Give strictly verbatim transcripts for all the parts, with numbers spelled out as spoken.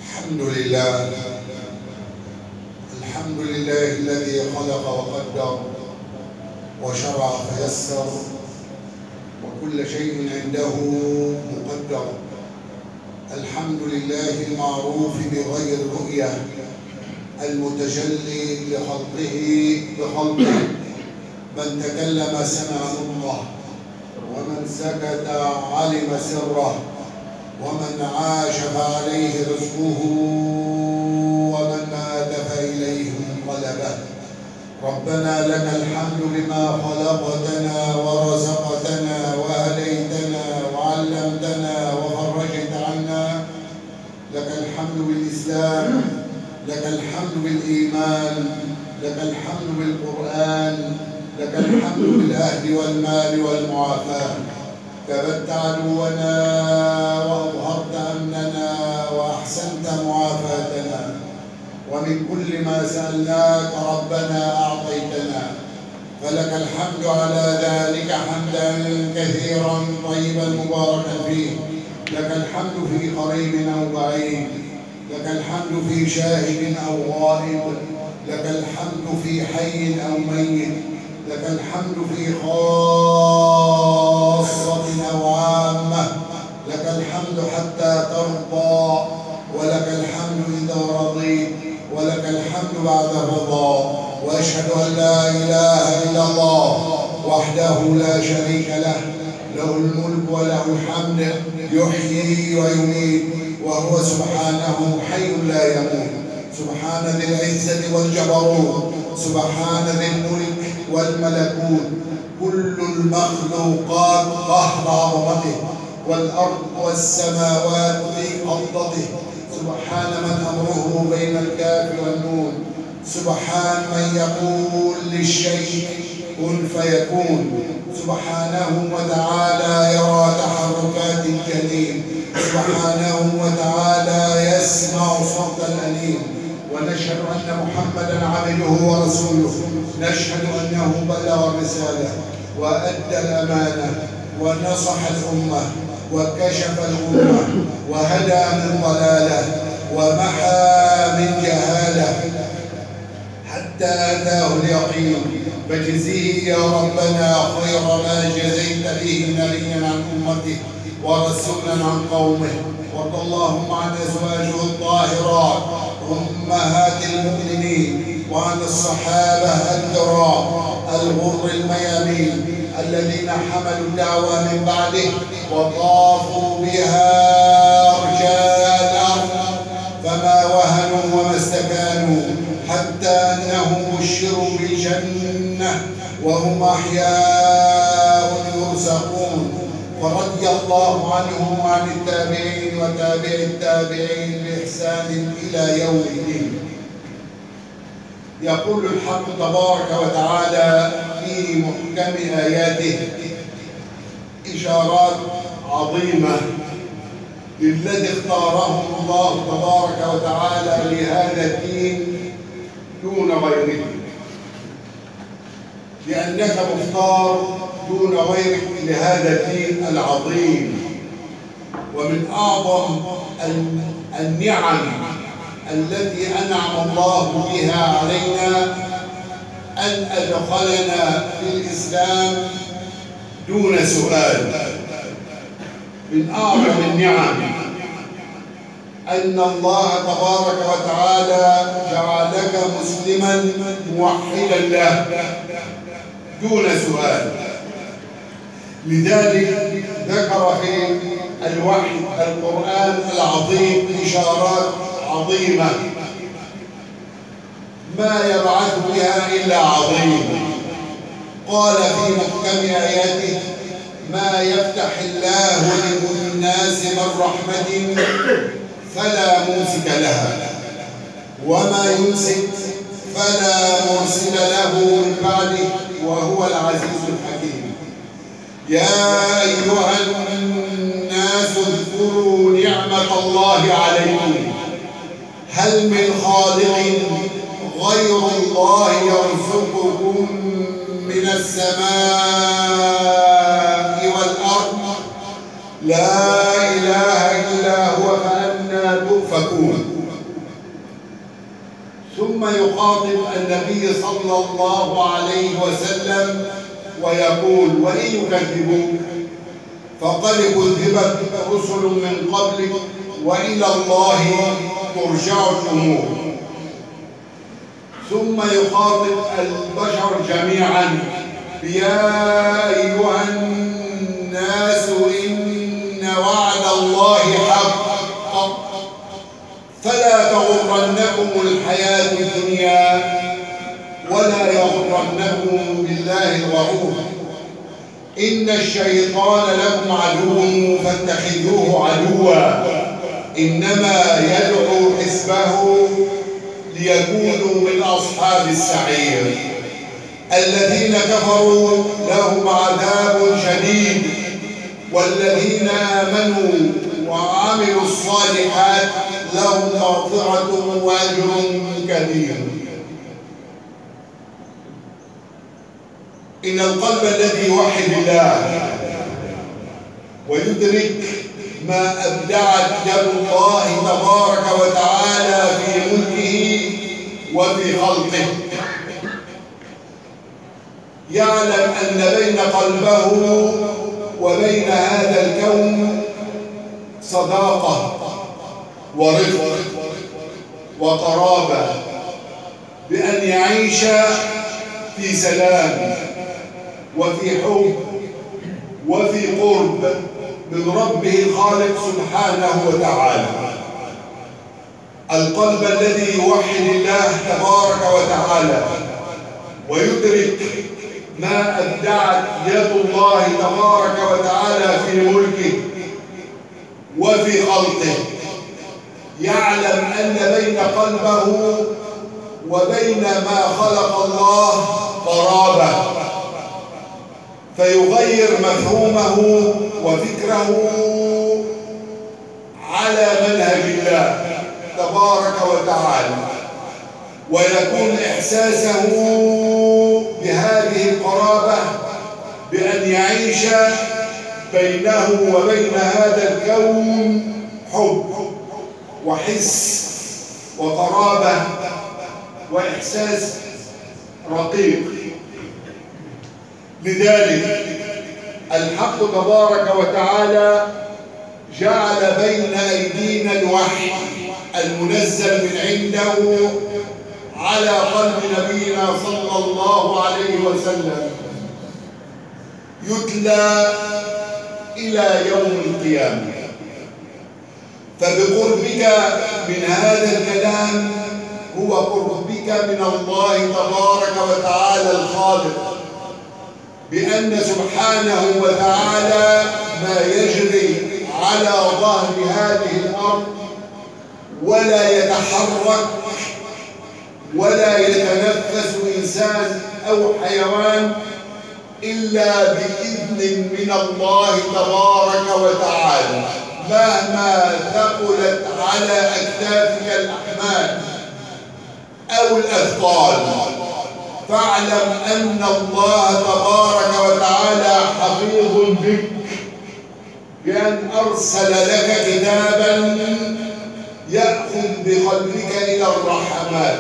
الحمد لله الحمد لله الذي خلق وقدر وشرع فيسر، وكل شيء عنده مقدر. الحمد لله المعروف بغير رؤية، المتجلي لخلقه بخلقه. من تكلم سمع نطقه، ومن سكت علم سره، ومن عاش فعليه رزقه، ومن مات فإليه منقلبه. ربنا لك الحمد بما خلقتنا ورزقتنا وهديتنا وعلمتنا وفرجت عنا. لك الحمد بالإسلام، لك الحمد بالإيمان، لك الحمد بالقرآن، لك الحمد بالأهل والمال والمعافاة. كبت عدونا وأظهرت أمننا وأحسنت معافاتنا، ومن كل ما سألناك ربنا أعطيتنا، فلك الحمد على ذلك حمدا كثيرا طيبا مباركا فيه. لك الحمد في قريب أو بعيد، لك الحمد في شاهد أو غائب، لك الحمد في حي أو ميت، لك الحمد في خاصة أو عامة، لك الحمد حتى ترضى، ولك الحمد إذا رضيت، ولك الحمد بعد الرضا. وأشهد أن لا إله إلا الله وحده لا شريك له، له الملك وله الحمد، يحيي ويميت، وهو سبحانه حي لا يموت. سبحان ذي العزة والجبروت، سبحان ذي الملك والملكوت. كل المخلوقات قهر عظمته، والأرض والسماوات في قبضته. سبحان من أمره بين الكاف والنون، سبحان من يقول للشيء كن فيكون. سبحانه وتعالى يرى تحركات الجنين، سبحانه وتعالى يسمع صوت الأنين. ونشهد أن محمدا عبده ورسوله، نشهد أنه بلغ الرسالة وأدى الأمانة ونصح الأمة وكشف الغمة وهدى من ضلالة ومحى من جهالة حتى أتاه اليقين. فجزيه يا ربنا خير ما جزيت به نبيا عن أمته ورسولا عن قومه. وارض اللهم عن أزواجه الطاهرات أمهات المؤمنين، وعن الصحابة الكرام الغر الميامين الذين حملوا الدعوة من بعده وطافوا بها أرجاء الأرض، فما وهنوا وما استكانوا حتى أنهم بشروا بالجنة وهم أحياء يرزقون. ورضي الله عنهم وعن التابعين وتابع التابعين بإحسان إلى يوم الدين. يقول الحق تبارك وتعالى في محكم آياته إشارات عظيمة للذي اختاره الله تبارك وتعالى لهذا الدين دون غيره، لأنك مختار دون غيرك لهذا الدين العظيم. ومن أعظم النعم التي أنعم الله بها علينا أن أدخلنا في الإسلام دون سؤال. من أعظم النعم أن الله تبارك وتعالى جعلك مسلما موحدا له دون سؤال. لذلك ذكر في الوحي القرآن العظيم إشارات عظيمة ما يبعث بها إلا عظيم. قال في محكم آياته: ما يفتح الله للناس من رحمة فلا ممسك لها، وما يمسك فلا مرسل له من بعده، وهو العزيز الحكيم. يا أيها الناس اذكروا نعمة الله عليكم، هل من خالق غير الله يرزقكم من السماء والأرض؟ لا إله إلا هو فأنى تؤفكون. ثم يخاطب النبي صلى الله عليه وسلم ويقول: وإن يكذبوك فقد كذبت رسل من قبلك وإلى الله ترجع الأمور. ثم يخاطب البشر جميعا: يا أيها الناس إن وعد الله حق فلا تغرنكم الحياة الدنيا ولا يغرنكم بالله الغرور. إن الشيطان لكم عدو فاتخذوه عدوا إنما يدعو حزبه ليكونوا من أصحاب السعير. الذين كفروا لهم عذاب شديد والذين آمنوا وعملوا الصالحات لهم مغفرة وأجر كبير. إن القلب الذي يوحد الله ويدرك ما أبدعت يد الله تبارك وتعالى في ملكه وفي خلقه يعلم أن بين قلبه وبين هذا الكون صداقة ورفق وقرابة، بأن يعيش في سلام وفي حب وفي قرب من ربه الخالق سبحانه وتعالى. القلب الذي يوحد الله تبارك وتعالى ويدرك ما أبدعت يد الله تبارك وتعالى في ملكه وفي خلقه يعلم أن بين قلبه وبين ما خلق الله قرابة، فيغير مفهومه وفكره على منهج الله تبارك وتعالى، ويكون إحساسه بهذه القرابة بأن يعيش بينه وبين هذا الكون حب وحس وقرابة وإحساس رقيق. لذلك الحق تبارك وتعالى جعل بين أيدينا الوحي المنزل من عنده على قلب نبينا صلى الله عليه وسلم يتلى إلى يوم القيامة. فبقربك من هذا الكلام هو قربك من الله تبارك وتعالى الخالق، بأن سبحانه وتعالى ما يجري على ظهر هذه الأرض ولا يتحرك ولا يتنفس إنسان أو حيوان إلا بإذن من الله تبارك وتعالى، مهما ثقلت على أكتافك الأحمال أو الأثقال. فاعلم أن الله تبارك وتعالى حفيظ بك بأن أرسل لك كتابا يأخذ بقلبك إلى الرحمات،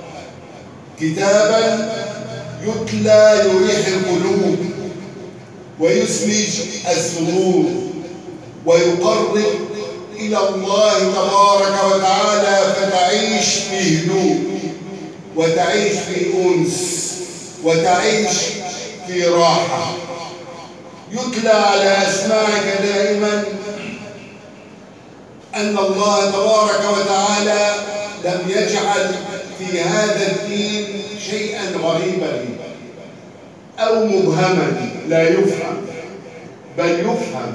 كتابا يتلى يريح القلوب ويسمج الصدور ويقرب إلى الله تبارك وتعالى، فتعيش في هدوء وتعيش في أنس وتعيش في راحة. يتلى على أسماعك دائما أن الله تبارك وتعالى لم يجعل في هذا الدين شيئا غريبا أو مبهما لا يفهم، بل يفهم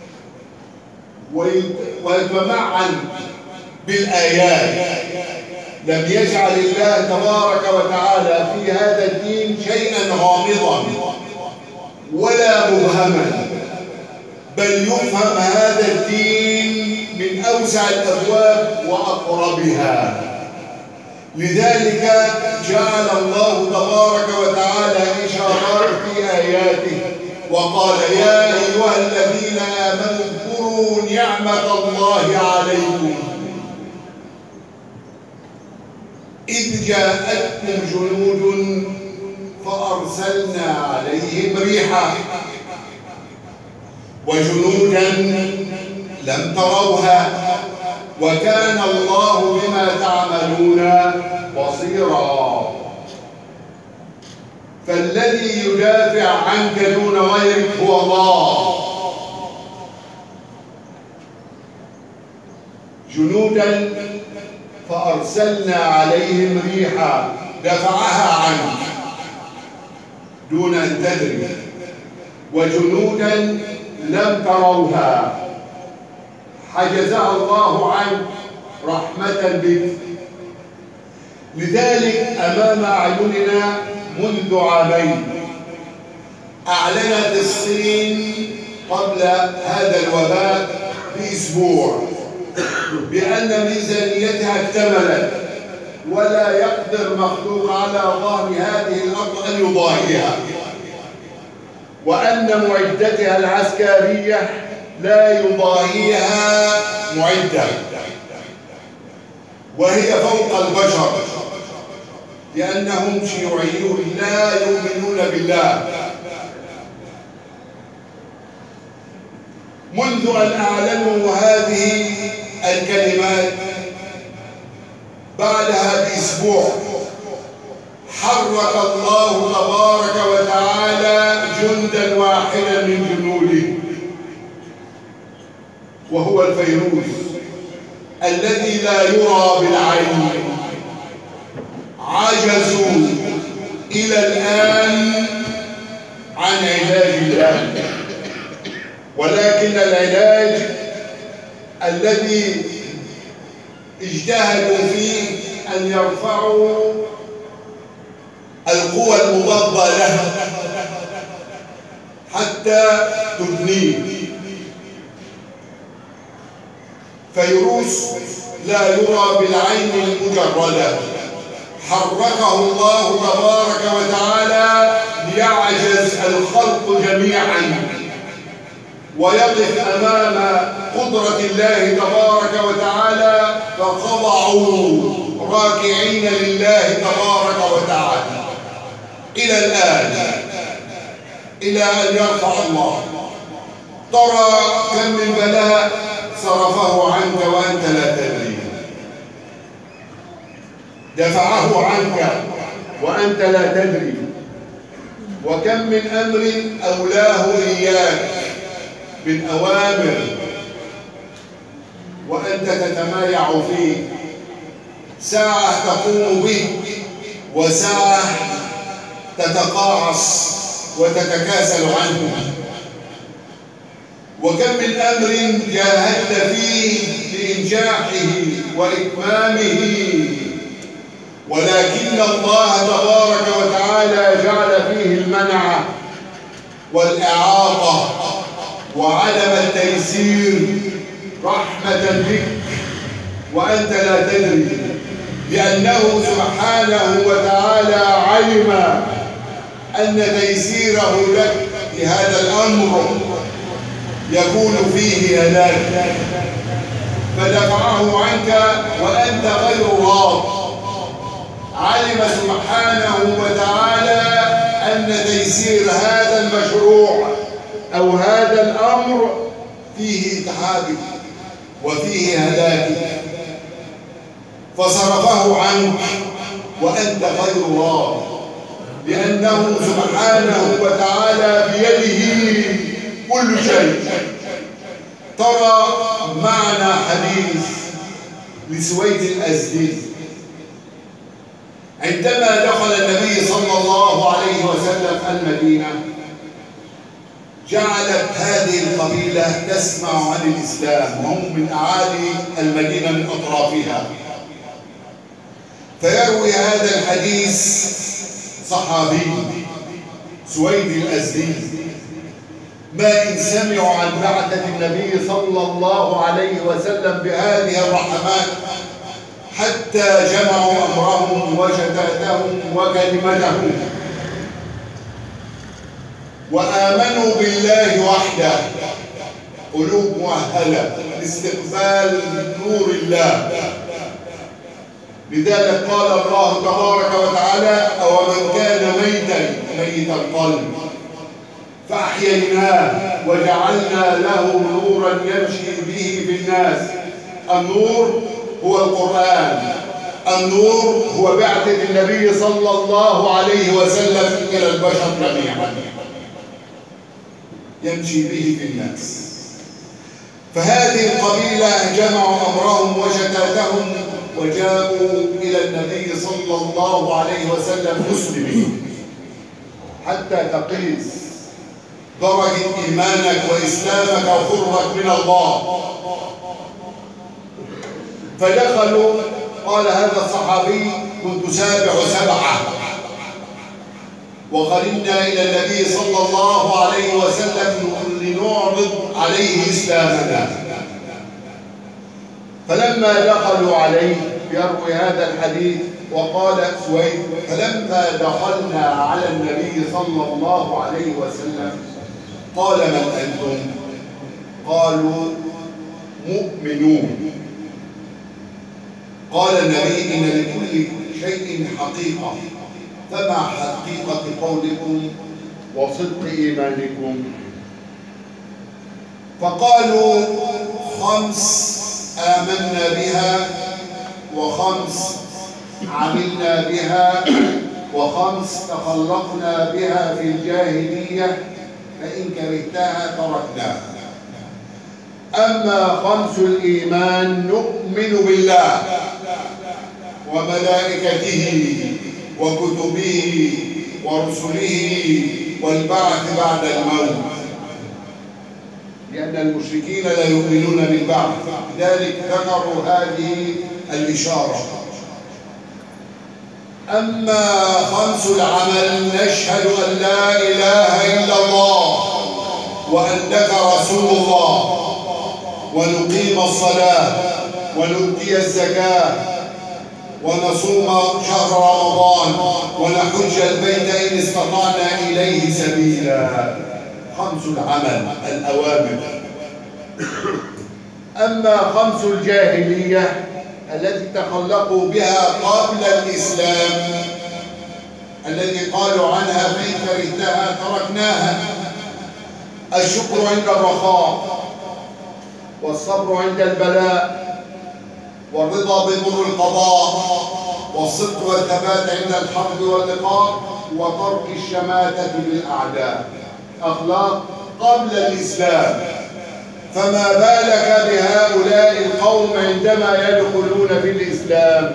ويتمعن بالآيات. لم يجعل الله تبارك وتعالى في هذا الدين شيئا غامضا ولا مبهما، بل يفهم هذا الدين من أوسع الأبواب وأقربها. لذلك جعل الله تبارك وتعالى إشارات في آياته وقال: يا أيها الذين آمنوا اذكروا نعمة الله عليكم إذ جاءتهم جنود فأرسلنا عليهم ريحا وجنودا لم تروها وكان الله بما تعملون بصيرا. فالذي يدافع عنك دون غيرك هو الله. جنودا فأرسلنا عليهم ريحا دفعها عنك دون أن تدري، وجنودا لم تروها حجزها الله عنك رحمة بك. لذلك أمام أعيننا منذ عامين أعلنت الصين قبل هذا الوباء بأسبوع بأن ميزانيتها اكتملت ولا يقدر مخلوق على ظهر هذه الأرض أن يضاهيها، وأن معدتها العسكرية لا يضاهيها معدة، وهي فوق البشر لأنهم شيوعيون لا يؤمنون بالله. منذ أن أعلنوا هذه الكلمات بعدها بأسبوع حرك الله تبارك وتعالى جندا واحدا من جنوده، وهو الفيروس الذي لا يرى بالعين. عجزوا إلى الآن عن علاج الله، ولكن العلاج الذي اجتهدوا فيه أن يرفعوا القوى المضادة له حتى تبنيه. فيروس لا يرى بالعين المجردة، حركه الله تبارك وتعالى ليعجز الخلق جميعا ويقف أمام قدرة الله تبارك وتعالى، فخضعوا راكعين لله تبارك وتعالى إلى الآن، إلى أن يرفع الله. ترى كم من بلاء صرفه عنك وأنت لا تدري، دفعه عنك وأنت لا تدري، وكم من أمر أولاه إياك من أوامر وأنت تتمايع فيه، ساعة تقوم به وساعة تتقاعس وتتكاسل عنه. وكم من أمر جاهدت فيه لإنجاحه وإتمامه، ولكن الله تبارك وتعالى جعل فيه المنع والإعاقة وعدم التيسير رحمة بك وأنت لا تدري، لأنه سبحانه وتعالى علم أن تيسيره لك لهذا الأمر يكون فيه هلاك، فدفعه عنك وأنت غير راض. علم سبحانه وتعالى أن تيسير هذا المشروع أو هذا الأمر فيه إتعابك وفيه هلاكك، فصرفه عنك وأنت غير راض، لأنه سبحانه وتعالى بيده كل شيء. ترى معنا حديث لسويد الأزدي عندما دخل النبي صلى الله عليه وسلم المدينة، جعلت هذه القبيلة تسمع عن الإسلام وهم من أعالي المدينة من أطرافها. فيروي هذا الحديث صحابي سويد الأزدي: ما إن سمعوا عن بعثة النبي صلى الله عليه وسلم بهذه الرحمات حتى جمعوا أمرهم وشتاتهم وكلمتهم وآمنوا بالله وحده، قلوب مؤهلة لاستقبال نور الله. لذلك قال الله تبارك وتعالى: أومن كان ميتا ميت القلب فأحييناه وجعلنا له نورا يمشي به في الناس. النور هو القرآن، النور هو بعثة النبي صلى الله عليه وسلم إلى البشر جميعا يمشي به في الناس. فهذه القبيلة جمعوا أمرهم وشتاتهم وجاءوا إلى النبي صلى الله عليه وسلم مسلمين حتى تقيس درجة إيمانك وإسلامك وقربك من الله. فدخلوا، قال هذا الصحابي: كنت سابع سبعة وقدمنا إلى النبي صلى الله عليه وسلم لنعرض عليه إسلامنا. فلما دخلوا عليه، يروي هذا الحديث وقال سويد: فلما دخلنا على النبي صلى الله عليه وسلم قال: من أنتم؟ قالوا: مؤمنون. قال النبي: إن لكل شيء حقيقة، فما حقيقة قولكم وصدق إيمانكم؟ فقالوا: خمس آمنا بها، وخمس عملنا بها، وخمس تخلقنا بها في الجاهلية، فإن كرهتها تركناها. أما خمس الإيمان: نؤمن بالله وملائكته وكتبه ورسله والبعث بعد الموت، لأن المشركين لا يؤمنون بالبعث، لذلك ذكروا هذه الإشارة. أما خمس العمل: نشهد أن لا إله إلا الله وأنك رسول الله، ونقيم الصلاة ونؤتي الزكاة ونصوم شهر رمضان ونحج البيت إن استطعنا إليه سبيلا. خمس العمل، الأوامر. أما خمس الجاهلية التي تخلقوا بها قبل الإسلام، الذي قالوا عنها: فإن كرهتها تركناها. الشكر عند الرخاء، والصبر عند البلاء، والرضا بمر القضاء، والصدق والثبات عند الحرب واللقاء، وترك الشماتة بالأعداء. أخلاق قبل الإسلام. فما بالك بهؤلاء القوم عندما يدخلون في الإسلام؟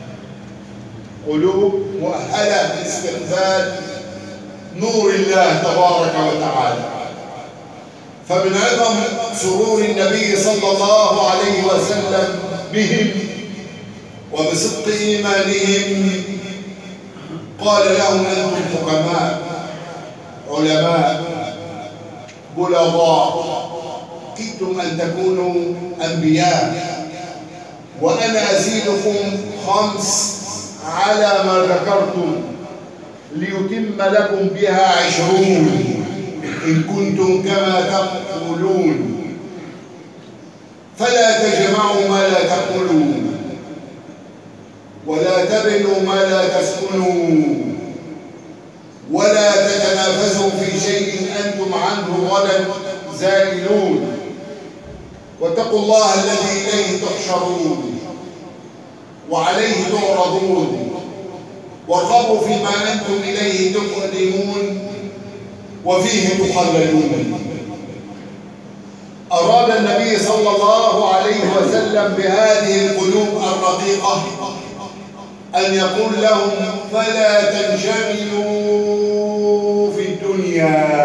قلوب مؤهلة لاستقبال نور الله تبارك وتعالى. فمن عظم سرور النبي صلى الله عليه وسلم بهم وبصدق إيمانهم قال لهم: أنتم حكماء، علماء، بلغاء، كدتم أن تكونوا أنبياء، وأنا أزيدكم خمس على ما ذكرتم ليتم لكم بها عشرون إن كنتم كما تقولون. فلا تجمعوا ما لا تقولون، ولا تبنوا ما لا تسكنون، ولا تتنافسوا في شيء أنتم عنه غدا زائلون، واتقوا الله الذي إليه تحشرون وعليه تعرضون، وارغبوا فيما أنتم إليه تقدمون وفيه تخلدون. أراد النبي صلى الله عليه وسلم بهذه القلوب الرقيقة أن يقول لهم: فلا تنشغلوا في الدنيا،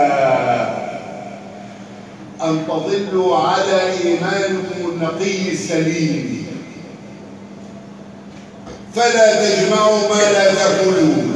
أن تضلوا على إيمانكم النقي السليم. فلا تجمعوا ما لا تأكلون،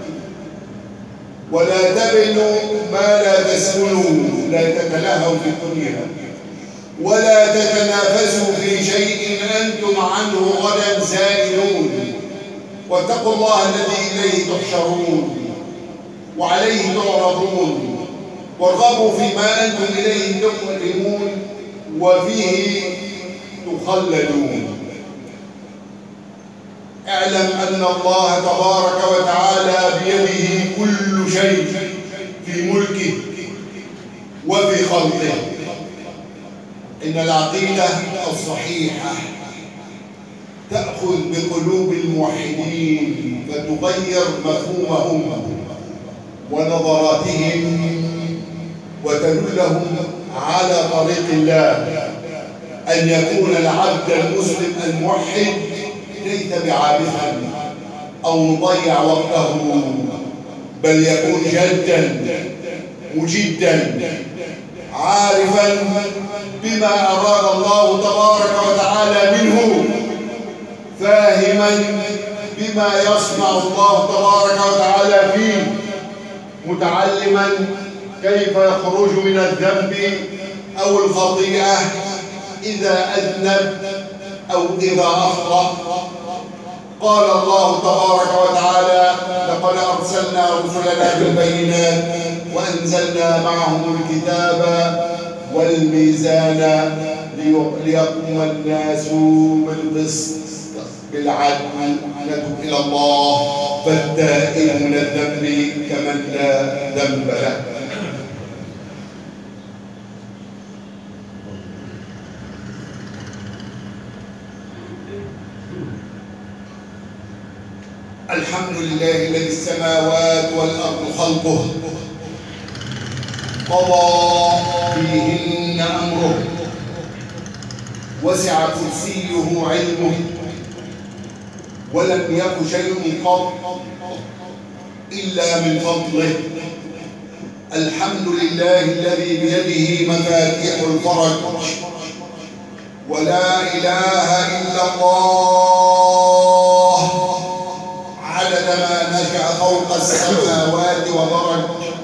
ولا تبنوا ما لا تسكنون، لا تتلهوا في الدنيا، ولا تتنافسوا في شيء أنتم عنه غدا زائلون، واتقوا الله الذي إليه تحشرون وعليه تعرضون، وارغبوا فيما أنتم إليه تقدمون وفيه تخلدون. اعلم أن الله تبارك وتعالى بيده كل شيء في ملكه وفي خلقه. إن العقيدة الصحيحة تأخذ بقلوب الموحدين فتغير مفهومهم ونظراتهم وتدلهم على طريق الله. أن يكون العبد المسلم الموحد ليس بعابثا أو مضيع وقته، بل يكون جدا مجدا عارفا بما أراد الله تبارك وتعالى منه، فاهما بما يصنع الله تبارك وتعالى فيه، متعلما كيف يخرج من الذنب أو الخطيئة إذا أذنب أو إذا أخطأ. قال الله تبارك وتعالى: لقد أرسلنا رسلنا بالبينات وأنزلنا معهم الكتاب والميزان ليقوم الناس بالقسط بالعدل نتوب إلى الله فالتائب من الذنب كمن لا ذنب له. الحمد لله الذي السماوات والأرض خلقه قضى فيهن أمره وسع كرسيه علمه ولم يك شيء قط إلا من فضله. الحمد لله الذي بيده مفاتيح الفرج ولا إله إلا الله عدد ما نشأ فوق السماوات وبرج.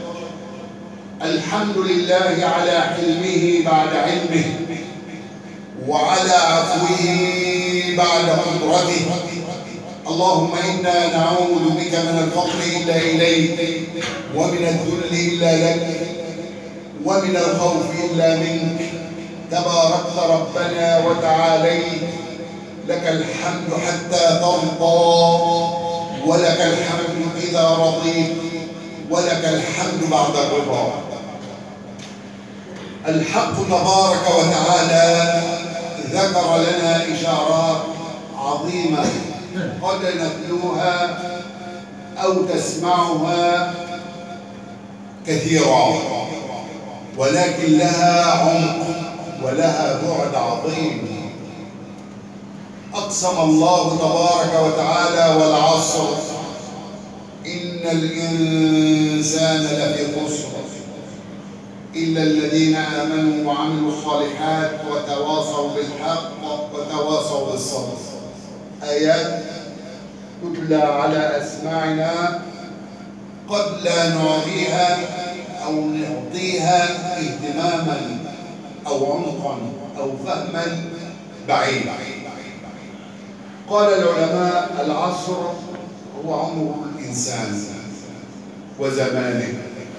الحمد لله على حلمه بعد علمه وعلى عفوه بعد قدرته. اللهم إنا نعوذ بك من الفقر إلا إليك ومن الذل إلا لك ومن الخوف إلا منك. تباركت ربنا وتعاليت، لك الحمد حتى ترضى ولك الحمد إذا رضيت ولك الحمد بعد الرضا. الحق تبارك وتعالى ذكر لنا إشارات عظيمة قد نتلوها أو تسمعها كثيرا، ولكن لها عمق ولها بعد عظيم. أقسم الله تبارك وتعالى: والعصر إن الإنسان لفي خسر إلا الذين آمنوا وعملوا الصالحات وتواصوا بالحق وتواصوا بالصبر. آيات تتلى على أسماعنا قد لا نعطيها أو نعطيها اهتماما أو عمقا أو فهما بعيدا. قال العلماء: العصر هو عمر الإنسان وزمانه.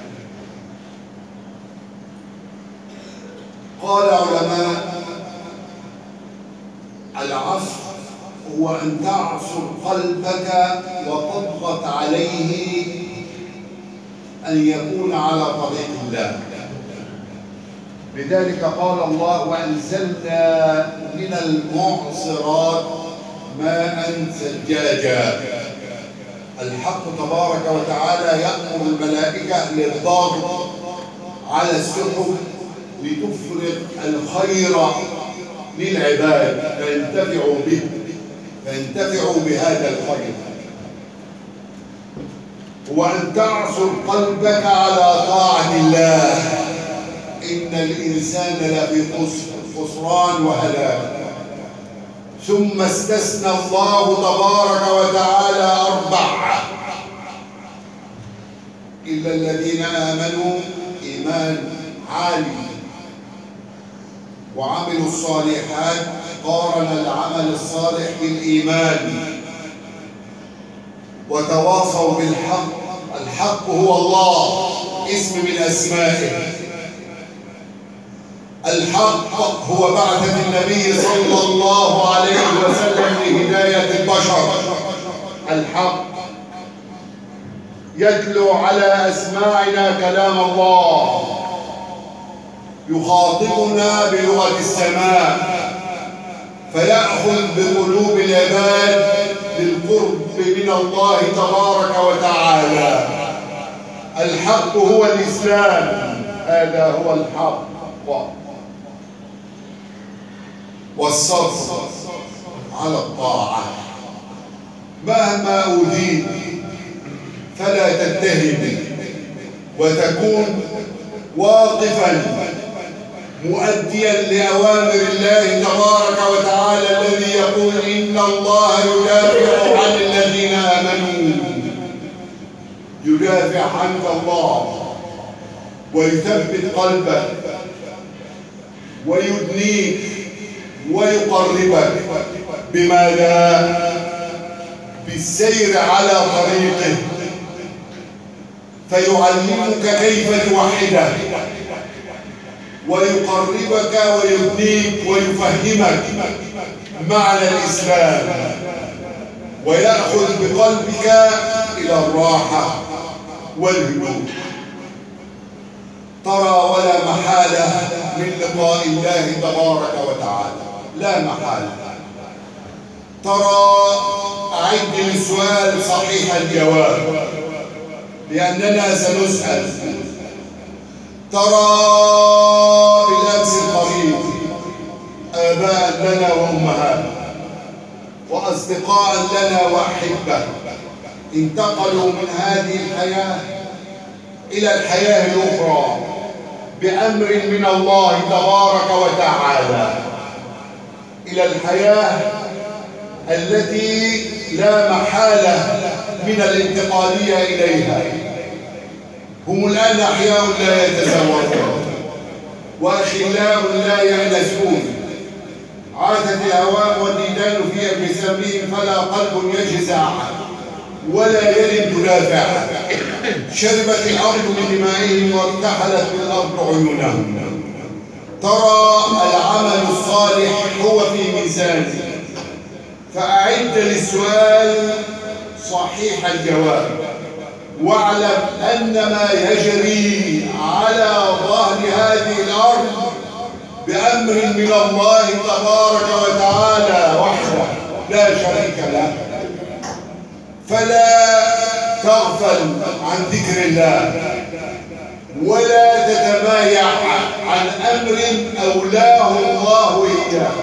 قال علماء: العصر هو أن تعصر قلبك وتضغط عليه أن يكون على طريق الله. لذلك قال الله: وأنزلنا من المعصرات ماء ثجاجا. الحق تبارك وتعالى يأمر الملائكة للضغط على السحب لتفرغ الخير للعباد فينتفعوا به فينتفعوا بهذا الخير. وأن تعصر قلبك على طاعة الله. إن الإنسان لفي خسران وهلاك. ثم استثنى الله تبارك وتعالى أربعة: إلا الذين آمنوا إيمان عالي وعملوا الصالحات. قارن العمل الصالح بالإيمان. وتواصوا بالحق. الحق هو الله، اسم من أسمائه. الحق هو بعثة النبي صلى الله عليه وسلم لهداية البشر. الحق يتلو على أسماعنا كلام الله، يخاطبنا بلغة السماء، فيأخذ بقلوب العباد للقرب من الله تبارك وتعالى. الحق هو الإسلام، هذا هو الحق، والصبر على الطاعة. مهما أوذيت فلا تتهمي، وتكون واقفا مؤديا لأوامر الله تبارك وتعالى الذي يقول إن الله يدافع عن الذين آمنوا. يدافع عنك الله ويثبت قلبك ويدنيك ويقربك. بماذا؟ بالسير على طريقه، فيعلمك كيف توحده، ويقربك ويبنيك ويفهمك معنى الإسلام، ويأخذ بقلبك إلى الراحة والهدوء. ترى ولا محالة من لقاء الله تبارك وتعالى، لا محالة. ترى أعد للسؤال صحيح الجواب، لأننا سنسأل. ترى بالأمس القريب آباء لنا وأمهات وأصدقاء لنا وأحبة انتقلوا من هذه الحياة إلى الحياة الأخرى بأمر من الله تبارك وتعالى، إلى الحياة التي لا محالة من الانتقالية إليها. هم الآن أحياء لا يتزوجون وأخلاء لا يأنسون، عادت الهوام والديدان في أجسامهم فلا قلب يجزع ولا يد تدافع. شربت الأرض من دمائهم وارتحلت بالأرض عيونهم. ترى العمل الصالح هو في ميزانه، فأعد للسؤال صحيح الجواب، واعلم أن ما يجري على ظهر هذه الأرض بأمر من الله تبارك وتعالى وحده لا شريك له. فلا تغفل عن ذكر الله، ولا تتمايع عن أمر أولاه الله إياه،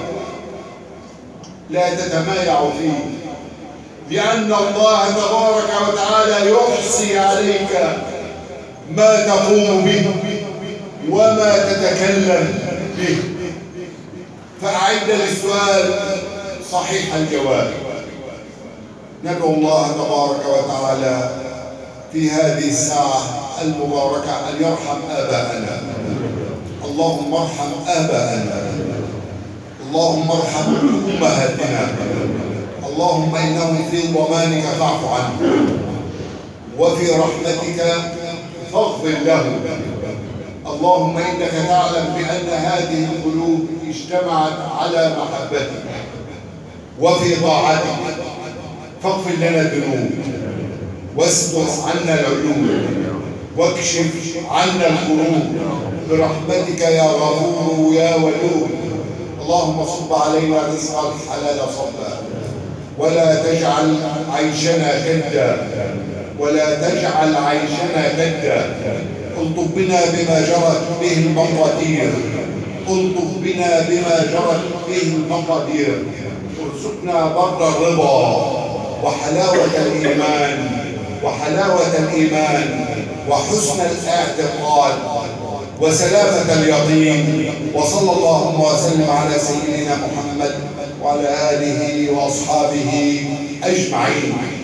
لا تتمايع فيه، لأن الله تبارك وتعالى يحصي عليك ما تقوم به وما تتكلم به. فأعد للسؤال صحيح الجواب. ندعو الله تبارك وتعالى في هذه الساعة المباركة أن يرحم آباءنا. اللهم ارحم آباءنا، اللهم ارحم أمهاتنا، اللهم إنهم في ضمانك فاعف عنهم، وفي رحمتك فاغفر لهم. اللهم إنك تعلم بأن هذه القلوب اجتمعت على محبتك وفي طاعتك، فاغفر لنا الذنوب، واستر عنا العيوب، واكشف عنا الكروب برحمتك يا غفور يا ودود. اللهم صب علينا رزق الحلال صبا، ولا تجعل عيشنا كدا، ولا تجعل عيشنا كدا. الطف بنا بما جرت به المقادير، الطف بنا بما جرت به المقادير. ارزقنا بر الرضا وحلاوة الإيمان وحلاوة الإيمان وحسن الاعتقاد وسلامة اليقين. وصلى اللهم وسلم على سيدنا محمد وعلى آله وأصحابه أجمعين.